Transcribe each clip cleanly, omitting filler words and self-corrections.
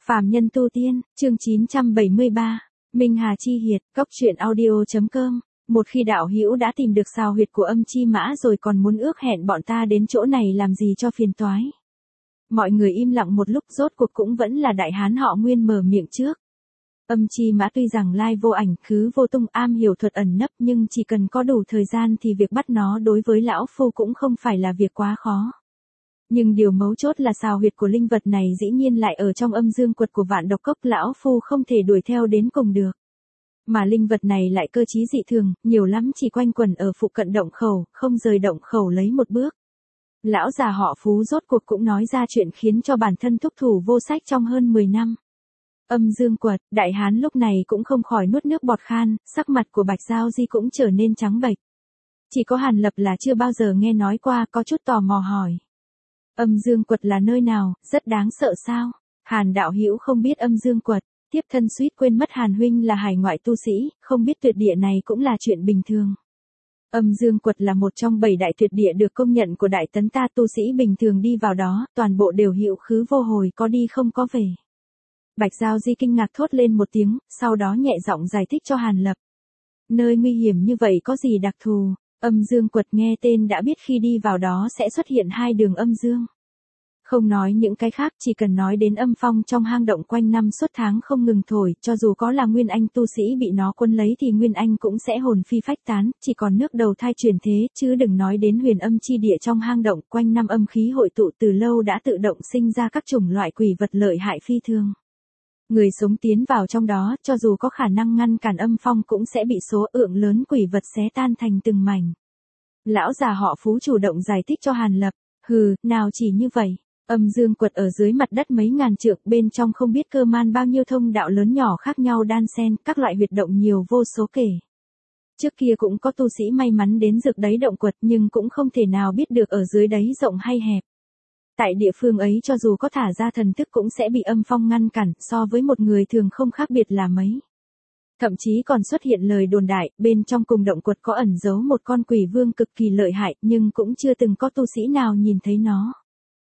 Phàm nhân tu tiên, chương 973. Minh Hà Chi Hiệt, Cốc truyện audio.com. Một khi đạo hữu đã tìm được sao huyệt của âm chi mã rồi còn muốn ước hẹn bọn ta đến chỗ này làm gì cho phiền toái. Mọi người im lặng một lúc, rốt cuộc cũng vẫn là đại hán họ Nguyên mở miệng trước. Âm chi mã tuy rằng lai vô ảnh, khứ vô tung, am hiểu thuật ẩn nấp, nhưng chỉ cần có đủ thời gian thì việc bắt nó đối với lão phu cũng không phải là việc quá khó. Nhưng điều mấu chốt là sao huyệt của linh vật này dĩ nhiên lại ở trong âm dương quật của Vạn Độc Cốc, lão phu không thể đuổi theo đến cùng được. Mà linh vật này lại cơ trí dị thường, nhiều lắm chỉ quanh quẩn ở phụ cận động khẩu, không rời động khẩu lấy một bước. Lão già họ Phú rốt cuộc cũng nói ra chuyện khiến cho bản thân thúc thủ vô sách trong hơn 10 năm. Âm dương quật, đại hán lúc này cũng không khỏi nuốt nước bọt khan, sắc mặt của Bạch Giao Di cũng trở nên trắng bệch. Chỉ có Hàn Lập là chưa bao giờ nghe nói qua, có chút tò mò hỏi. Âm dương quật là nơi nào, rất đáng sợ sao? Hàn đạo hữu không biết âm dương quật, tiếp thân suýt quên mất Hàn huynh là hải ngoại tu sĩ, không biết tuyệt địa này cũng là chuyện bình thường. Âm dương quật là một trong 7 đại tuyệt địa được công nhận của Đại Tấn ta, tu sĩ bình thường đi vào đó, toàn bộ đều hữu khứ vô hồi, có đi không có về. Bạch Giao Di kinh ngạc thốt lên một tiếng, sau đó nhẹ giọng giải thích cho Hàn Lập. Nơi nguy hiểm như vậy có gì đặc thù? Âm dương quật nghe tên đã biết khi đi vào đó sẽ xuất hiện hai đường âm dương. Không nói những cái khác, chỉ cần nói đến âm phong trong hang động quanh năm suốt tháng không ngừng thổi, cho dù có là Nguyên Anh tu sĩ bị nó quấn lấy thì Nguyên Anh cũng sẽ hồn phi phách tán, chỉ còn nước đầu thai chuyển thế, chứ đừng nói đến huyền âm chi địa trong hang động, quanh năm âm khí hội tụ từ lâu đã tự động sinh ra các chủng loại quỷ vật lợi hại phi thường. Người sống tiến vào trong đó, cho dù có khả năng ngăn cản âm phong cũng sẽ bị số lượng lớn quỷ vật xé tan thành từng mảnh. Lão già họ Phú chủ động giải thích cho Hàn Lập, nào chỉ như vậy, âm dương quật ở dưới mặt đất mấy ngàn trượng, bên trong không biết cơ man bao nhiêu thông đạo lớn nhỏ khác nhau đan xen, các loại huyệt động nhiều vô số kể. Trước kia cũng có tu sĩ may mắn đến dược đáy động quật nhưng cũng không thể nào biết được ở dưới đáy rộng hay hẹp. Tại địa phương ấy cho dù có thả ra thần thức cũng sẽ bị âm phong ngăn cản, so với một người thường không khác biệt là mấy. Thậm chí còn xuất hiện lời đồn đại, bên trong cùng động quật có ẩn giấu một con quỷ vương cực kỳ lợi hại, nhưng cũng chưa từng có tu sĩ nào nhìn thấy nó.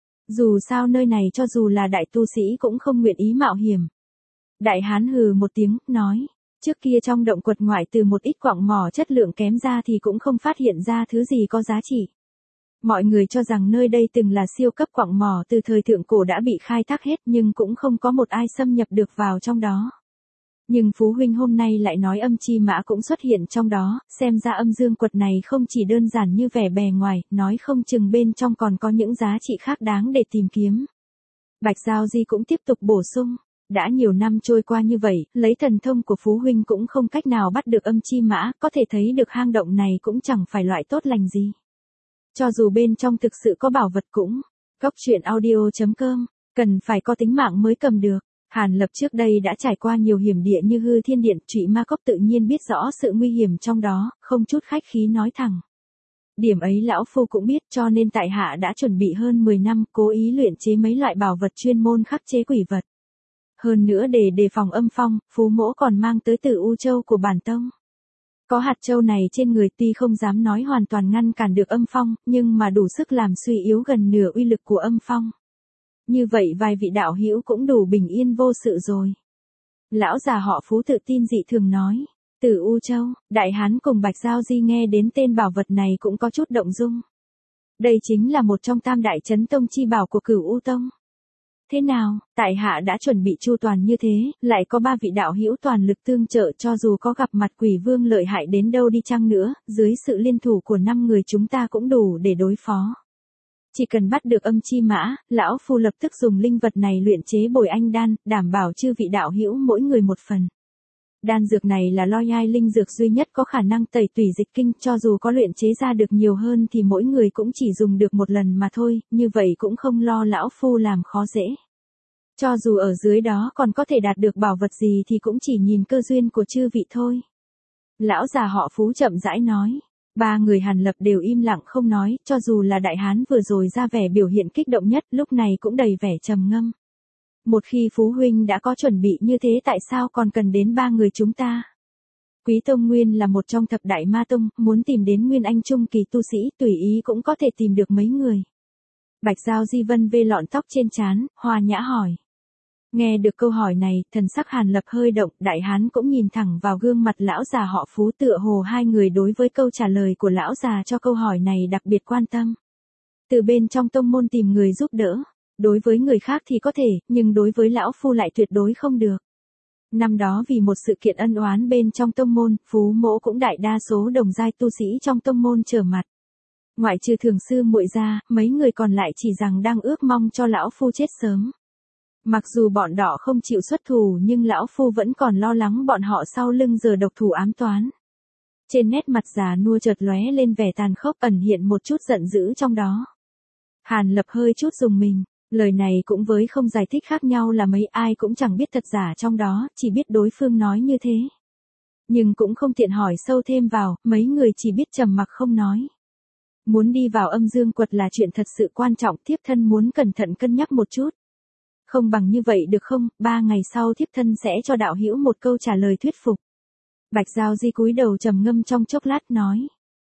Dù sao nơi này cho dù là đại tu sĩ cũng không nguyện ý mạo hiểm. Đại hán hừ một tiếng, nói, trước kia trong động quật ngoại từ một ít quặng mỏ chất lượng kém ra thì cũng không phát hiện ra thứ gì có giá trị. Mọi người cho rằng nơi đây từng là siêu cấp quặng mỏ từ thời thượng cổ đã bị khai thác hết, nhưng cũng không có một ai xâm nhập được vào trong đó. Nhưng Phú huynh hôm nay lại nói âm chi mã cũng xuất hiện trong đó, xem ra âm dương quật này không chỉ đơn giản như vẻ bề ngoài, nói không chừng bên trong còn có những giá trị khác đáng để tìm kiếm. Bạch Giao Di cũng tiếp tục bổ sung, đã nhiều năm trôi qua như vậy, lấy thần thông của Phú huynh cũng không cách nào bắt được âm chi mã, có thể thấy được hang động này cũng chẳng phải loại tốt lành gì. Cho dù bên trong thực sự có bảo vật cũng, Cốc truyện audio.com, cần phải có tính mạng mới cầm được. Hàn Lập trước đây đã trải qua nhiều hiểm địa như Hư Thiên Điện, Trụy Ma Cốc, tự nhiên biết rõ sự nguy hiểm trong đó, không chút khách khí nói thẳng. Điểm ấy lão phu cũng biết, cho nên tại hạ đã chuẩn bị hơn 10 năm, cố ý luyện chế mấy loại bảo vật chuyên môn khắc chế quỷ vật. Hơn nữa để đề phòng âm phong, Phú mỗ còn mang tới Tử U Châu của bản tông. Có hạt châu này trên người tuy không dám nói hoàn toàn ngăn cản được âm phong, nhưng mà đủ sức làm suy yếu gần nửa uy lực của âm phong. Như vậy vài vị đạo hữu cũng đủ bình yên vô sự rồi. Lão già họ Phú tự tin dị thường nói. Tử U Châu, đại hán cùng Bạch Giao Di nghe đến tên bảo vật này cũng có chút động dung. Đây chính là một trong tam đại chấn tông chi bảo của Cửu U Tông. Thế nào, tại hạ đã chuẩn bị chu toàn như thế, lại có 3 vị đạo hữu toàn lực tương trợ, cho dù có gặp mặt quỷ vương lợi hại đến đâu đi chăng nữa, dưới sự liên thủ của 5 người chúng ta cũng đủ để đối phó. Chỉ cần bắt được âm chi mã, lão phu lập tức dùng linh vật này luyện chế bồi anh đan, đảm bảo chư vị đạo hữu mỗi người một phần. Đan dược này là lo nhai linh dược duy nhất có khả năng tẩy tủy dịch kinh, cho dù có luyện chế ra được nhiều hơn thì mỗi người cũng chỉ dùng được một lần mà thôi, như vậy cũng không lo lão phu làm khó dễ. Cho dù ở dưới đó còn có thể đạt được bảo vật gì thì cũng chỉ nhìn cơ duyên của chư vị thôi. Lão già họ Phú chậm rãi nói. 3 người Hàn Lập đều im lặng không nói, cho dù là đại hán vừa rồi ra vẻ biểu hiện kích động nhất, lúc này cũng đầy vẻ trầm ngâm. Một khi Phú huynh đã có chuẩn bị như thế tại sao còn cần đến 3 người chúng ta? Quý Tông Nguyên là một trong thập đại ma tông, muốn tìm đến Nguyên Anh trung kỳ tu sĩ, tùy ý cũng có thể tìm được mấy người. Bạch Giao Di vân vê lọn tóc trên trán, hòa nhã hỏi. Nghe được câu hỏi này, thần sắc Hàn Lập hơi động, đại hán cũng nhìn thẳng vào gương mặt lão già họ Phú, tựa hồ hai người đối với câu trả lời của lão già cho câu hỏi này đặc biệt quan tâm. Từ bên trong tông môn tìm người giúp đỡ, đối với người khác thì có thể, nhưng đối với lão phu lại tuyệt đối không được. Năm đó vì một sự kiện ân oán bên trong tông môn, Phú mỗ cũng đại đa số đồng giai tu sĩ trong tông môn trở mặt. Ngoại trừ thường sư muội ra, mấy người còn lại chỉ rằng đang ước mong cho lão phu chết sớm. Mặc dù bọn đỏ không chịu xuất thủ nhưng lão phu vẫn còn lo lắng bọn họ sau lưng giờ độc thủ ám toán. Trên nét mặt già nua chợt lóe lên vẻ tàn khốc, ẩn hiện một chút giận dữ trong đó. Hàn Lập hơi chút rùng mình, lời này cũng với không giải thích khác nhau là mấy ai cũng chẳng biết thật giả trong đó, chỉ biết đối phương nói như thế. Nhưng cũng không tiện hỏi sâu thêm vào, mấy người chỉ biết trầm mặc không nói. Muốn đi vào âm dương quật là chuyện thật sự quan trọng, thiếp thân muốn cẩn thận cân nhắc một chút. Không bằng như vậy được không, 3 ngày sau thiếp thân sẽ cho đạo hữu một câu trả lời thuyết phục. Bạch Giao Di cúi đầu trầm ngâm trong chốc lát nói.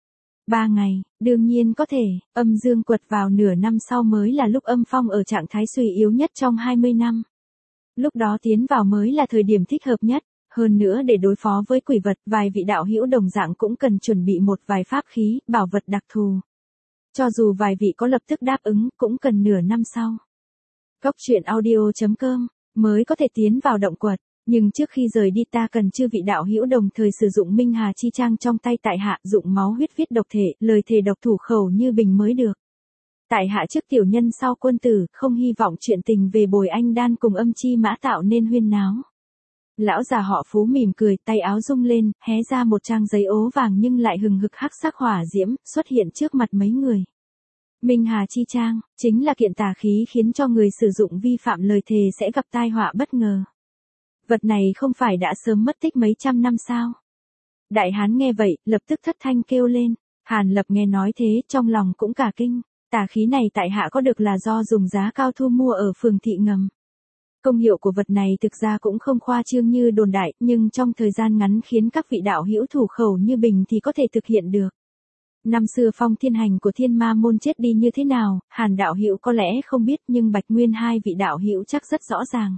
3 ngày, đương nhiên có thể, âm dương quật vào nửa năm sau mới là lúc âm phong ở trạng thái suy yếu nhất trong 20 năm. Lúc đó tiến vào mới là thời điểm thích hợp nhất, hơn nữa để đối phó với quỷ vật, vài vị đạo hữu đồng dạng cũng cần chuẩn bị một vài pháp khí, bảo vật đặc thù. Cho dù vài vị có lập tức đáp ứng, cũng cần nửa năm sau. Góc truyện audio.com mới có thể tiến vào động quật, nhưng trước khi rời đi ta cần chư vị đạo hữu đồng thời sử dụng Minh Hà chi trang trong tay tại hạ, dụng máu huyết viết độc thể, lời thề độc thủ khẩu như bình mới được. Tại hạ trước tiểu nhân sau quân tử, không hy vọng chuyện tình về Bồi Anh Đan cùng Âm Chi Mã tạo nên huyên náo. Lão già họ Phú mỉm cười, tay áo rung lên, hé ra một trang giấy ố vàng nhưng lại hừng hực hắc sắc hỏa diễm, xuất hiện trước mặt mấy người. Minh Hà chi trang, chính là kiện tà khí khiến cho người sử dụng vi phạm lời thề sẽ gặp tai họa bất ngờ. Vật này không phải đã sớm mất tích mấy trăm năm sao? Đại hán nghe vậy, lập tức thất thanh kêu lên. Hàn Lập nghe nói thế, trong lòng cũng cả kinh. Tà khí này tại hạ có được là do dùng giá cao thu mua ở phường thị ngầm. Công hiệu của vật này thực ra cũng không khoa trương như đồn đại, nhưng trong thời gian ngắn khiến các vị đạo hữu thủ khẩu như bình thì có thể thực hiện được. Năm xưa Phong Thiên Hành của Thiên Ma môn chết đi như thế nào, Hàn đạo hữu có lẽ không biết nhưng Bạch Nguyên hai vị đạo hữu chắc rất rõ ràng.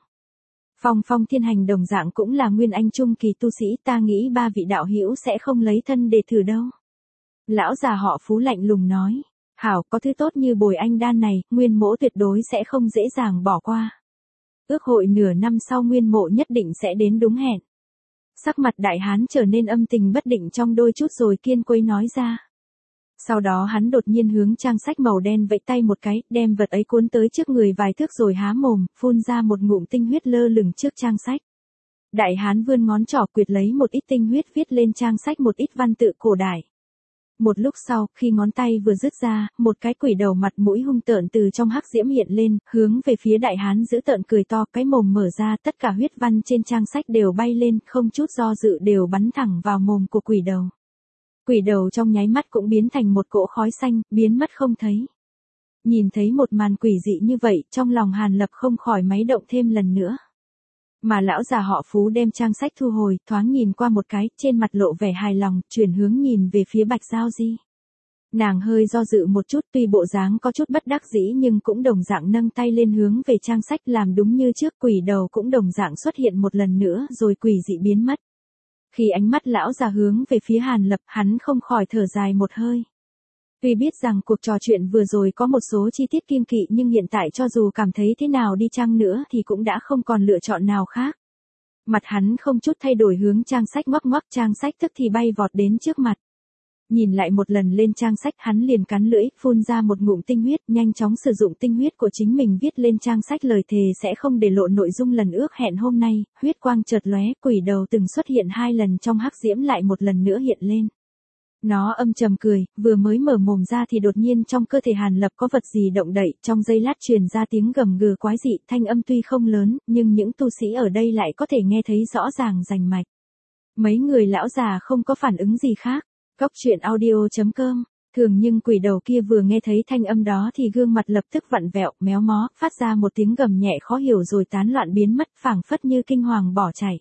Phong Thiên Hành đồng dạng cũng là nguyên anh trung kỳ tu sĩ, ta nghĩ ba vị đạo hữu sẽ không lấy thân để thử đâu. Lão già họ Phú lạnh lùng nói, hảo, có thứ tốt như Bồi Anh Đan này, Nguyên mỗ tuyệt đối sẽ không dễ dàng bỏ qua. Ước hội nửa năm sau Nguyên mộ nhất định sẽ đến đúng hẹn. Sắc mặt đại hán trở nên âm tình bất định trong đôi chút rồi kiên quyết nói ra. Sau đó hắn đột nhiên hướng trang sách màu đen vẫy tay một cái, đem vật ấy cuốn tới trước người vài thước rồi há mồm, phun ra một ngụm tinh huyết lơ lửng trước trang sách. Đại hán vươn ngón trỏ quyệt lấy một ít tinh huyết viết lên trang sách một ít văn tự cổ đại. Một lúc sau, khi ngón tay vừa dứt ra, một cái quỷ đầu mặt mũi hung tợn từ trong hắc diễm hiện lên, hướng về phía đại hán giữ tợn cười to, cái mồm mở ra, tất cả huyết văn trên trang sách đều bay lên, không chút do dự đều bắn thẳng vào mồm của quỷ đầu. Quỷ đầu trong nháy mắt cũng biến thành một cỗ khói xanh, biến mất không thấy. Nhìn thấy một màn quỷ dị như vậy, trong lòng Hàn Lập không khỏi máy động thêm lần nữa. Mà lão già họ Phú đem trang sách thu hồi, thoáng nhìn qua một cái, trên mặt lộ vẻ hài lòng, chuyển hướng nhìn về phía Bạch Giao Di. Nàng hơi do dự một chút, tuy bộ dáng có chút bất đắc dĩ nhưng cũng đồng dạng nâng tay lên hướng về trang sách, làm đúng như trước, quỷ đầu cũng đồng dạng xuất hiện một lần nữa rồi quỷ dị biến mất. Khi ánh mắt lão già hướng về phía Hàn Lập, hắn không khỏi thở dài một hơi. Tuy biết rằng cuộc trò chuyện vừa rồi có một số chi tiết kiêng kỵ nhưng hiện tại cho dù cảm thấy thế nào đi chăng nữa thì cũng đã không còn lựa chọn nào khác. Mặt hắn không chút thay đổi hướng trang sách ngoắc ngoắc, trang sách tức thì bay vọt đến trước mặt. Nhìn lại một lần lên trang sách, hắn liền cắn lưỡi, phun ra một ngụm tinh huyết, nhanh chóng sử dụng tinh huyết của chính mình viết lên trang sách lời thề sẽ không để lộ nội dung lần ước hẹn hôm nay. Huyết quang chợt lóe, quỷ đầu từng xuất hiện 2 lần trong hắc diễm lại một lần nữa hiện lên. Nó âm trầm cười, vừa mới mở mồm ra thì đột nhiên trong cơ thể Hàn Lập có vật gì động đậy, trong giây lát truyền ra tiếng gầm gừ quái dị, thanh âm tuy không lớn, nhưng những tu sĩ ở đây lại có thể nghe thấy rõ ràng rành mạch. Mấy người lão già không có phản ứng gì khác. Góc truyện audio.com, thường nhưng quỷ đầu kia vừa nghe thấy thanh âm đó thì gương mặt lập tức vặn vẹo, méo mó, phát ra một tiếng gầm nhẹ khó hiểu rồi tán loạn biến mất, phảng phất như kinh hoàng bỏ chạy.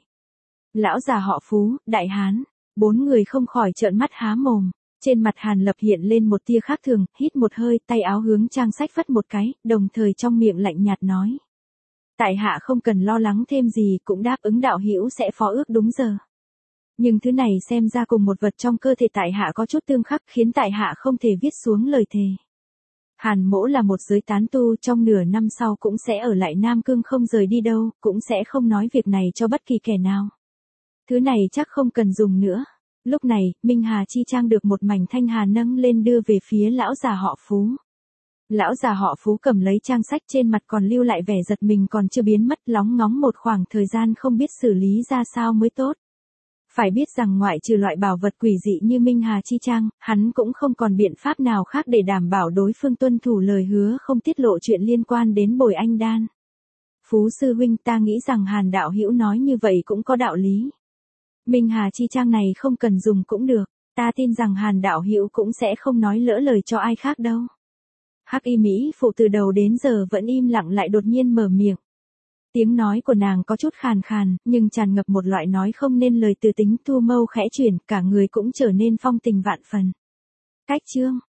Lão già họ Phú, đại hán, 4 người không khỏi trợn mắt há mồm. Trên mặt Hàn Lập hiện lên một tia khác thường, hít một hơi, tay áo hướng trang sách phất một cái, đồng thời trong miệng lạnh nhạt nói. Tại hạ không cần lo lắng thêm gì, cũng đáp ứng đạo hữu sẽ phó ước đúng giờ. Nhưng thứ này xem ra cùng một vật trong cơ thể tại hạ có chút tương khắc, khiến tại hạ không thể viết xuống lời thề. Hàn Mỗ là một giới tán tu, trong nửa năm sau cũng sẽ ở lại Nam Cương không rời đi đâu, cũng sẽ không nói việc này cho bất kỳ kẻ nào. Thứ này chắc không cần dùng nữa. Lúc này, Minh Hà chi trang được một mảnh thanh hà nâng lên đưa về phía lão già họ Phú. Lão già họ Phú cầm lấy trang sách, trên mặt còn lưu lại vẻ giật mình còn chưa biến mất, lóng ngóng một khoảng thời gian không biết xử lý ra sao mới tốt. Phải biết rằng ngoại trừ loại bảo vật quỷ dị như Minh Hà chi trang, hắn cũng không còn biện pháp nào khác để đảm bảo đối phương tuân thủ lời hứa không tiết lộ chuyện liên quan đến Bồi Anh Đan. Phú sư huynh, ta nghĩ rằng Hàn đạo hữu nói như vậy cũng có đạo lý. Minh Hà chi trang này không cần dùng cũng được, ta tin rằng Hàn đạo hữu cũng sẽ không nói lỡ lời cho ai khác đâu. Hắc y mỹ phụ từ đầu đến giờ vẫn im lặng lại đột nhiên mở miệng. Tiếng nói của nàng có chút khàn khàn, nhưng tràn ngập một loại nói không nên lời, từ tính thu mâu khẽ chuyển, cả người cũng trở nên phong tình vạn phần. Cách chương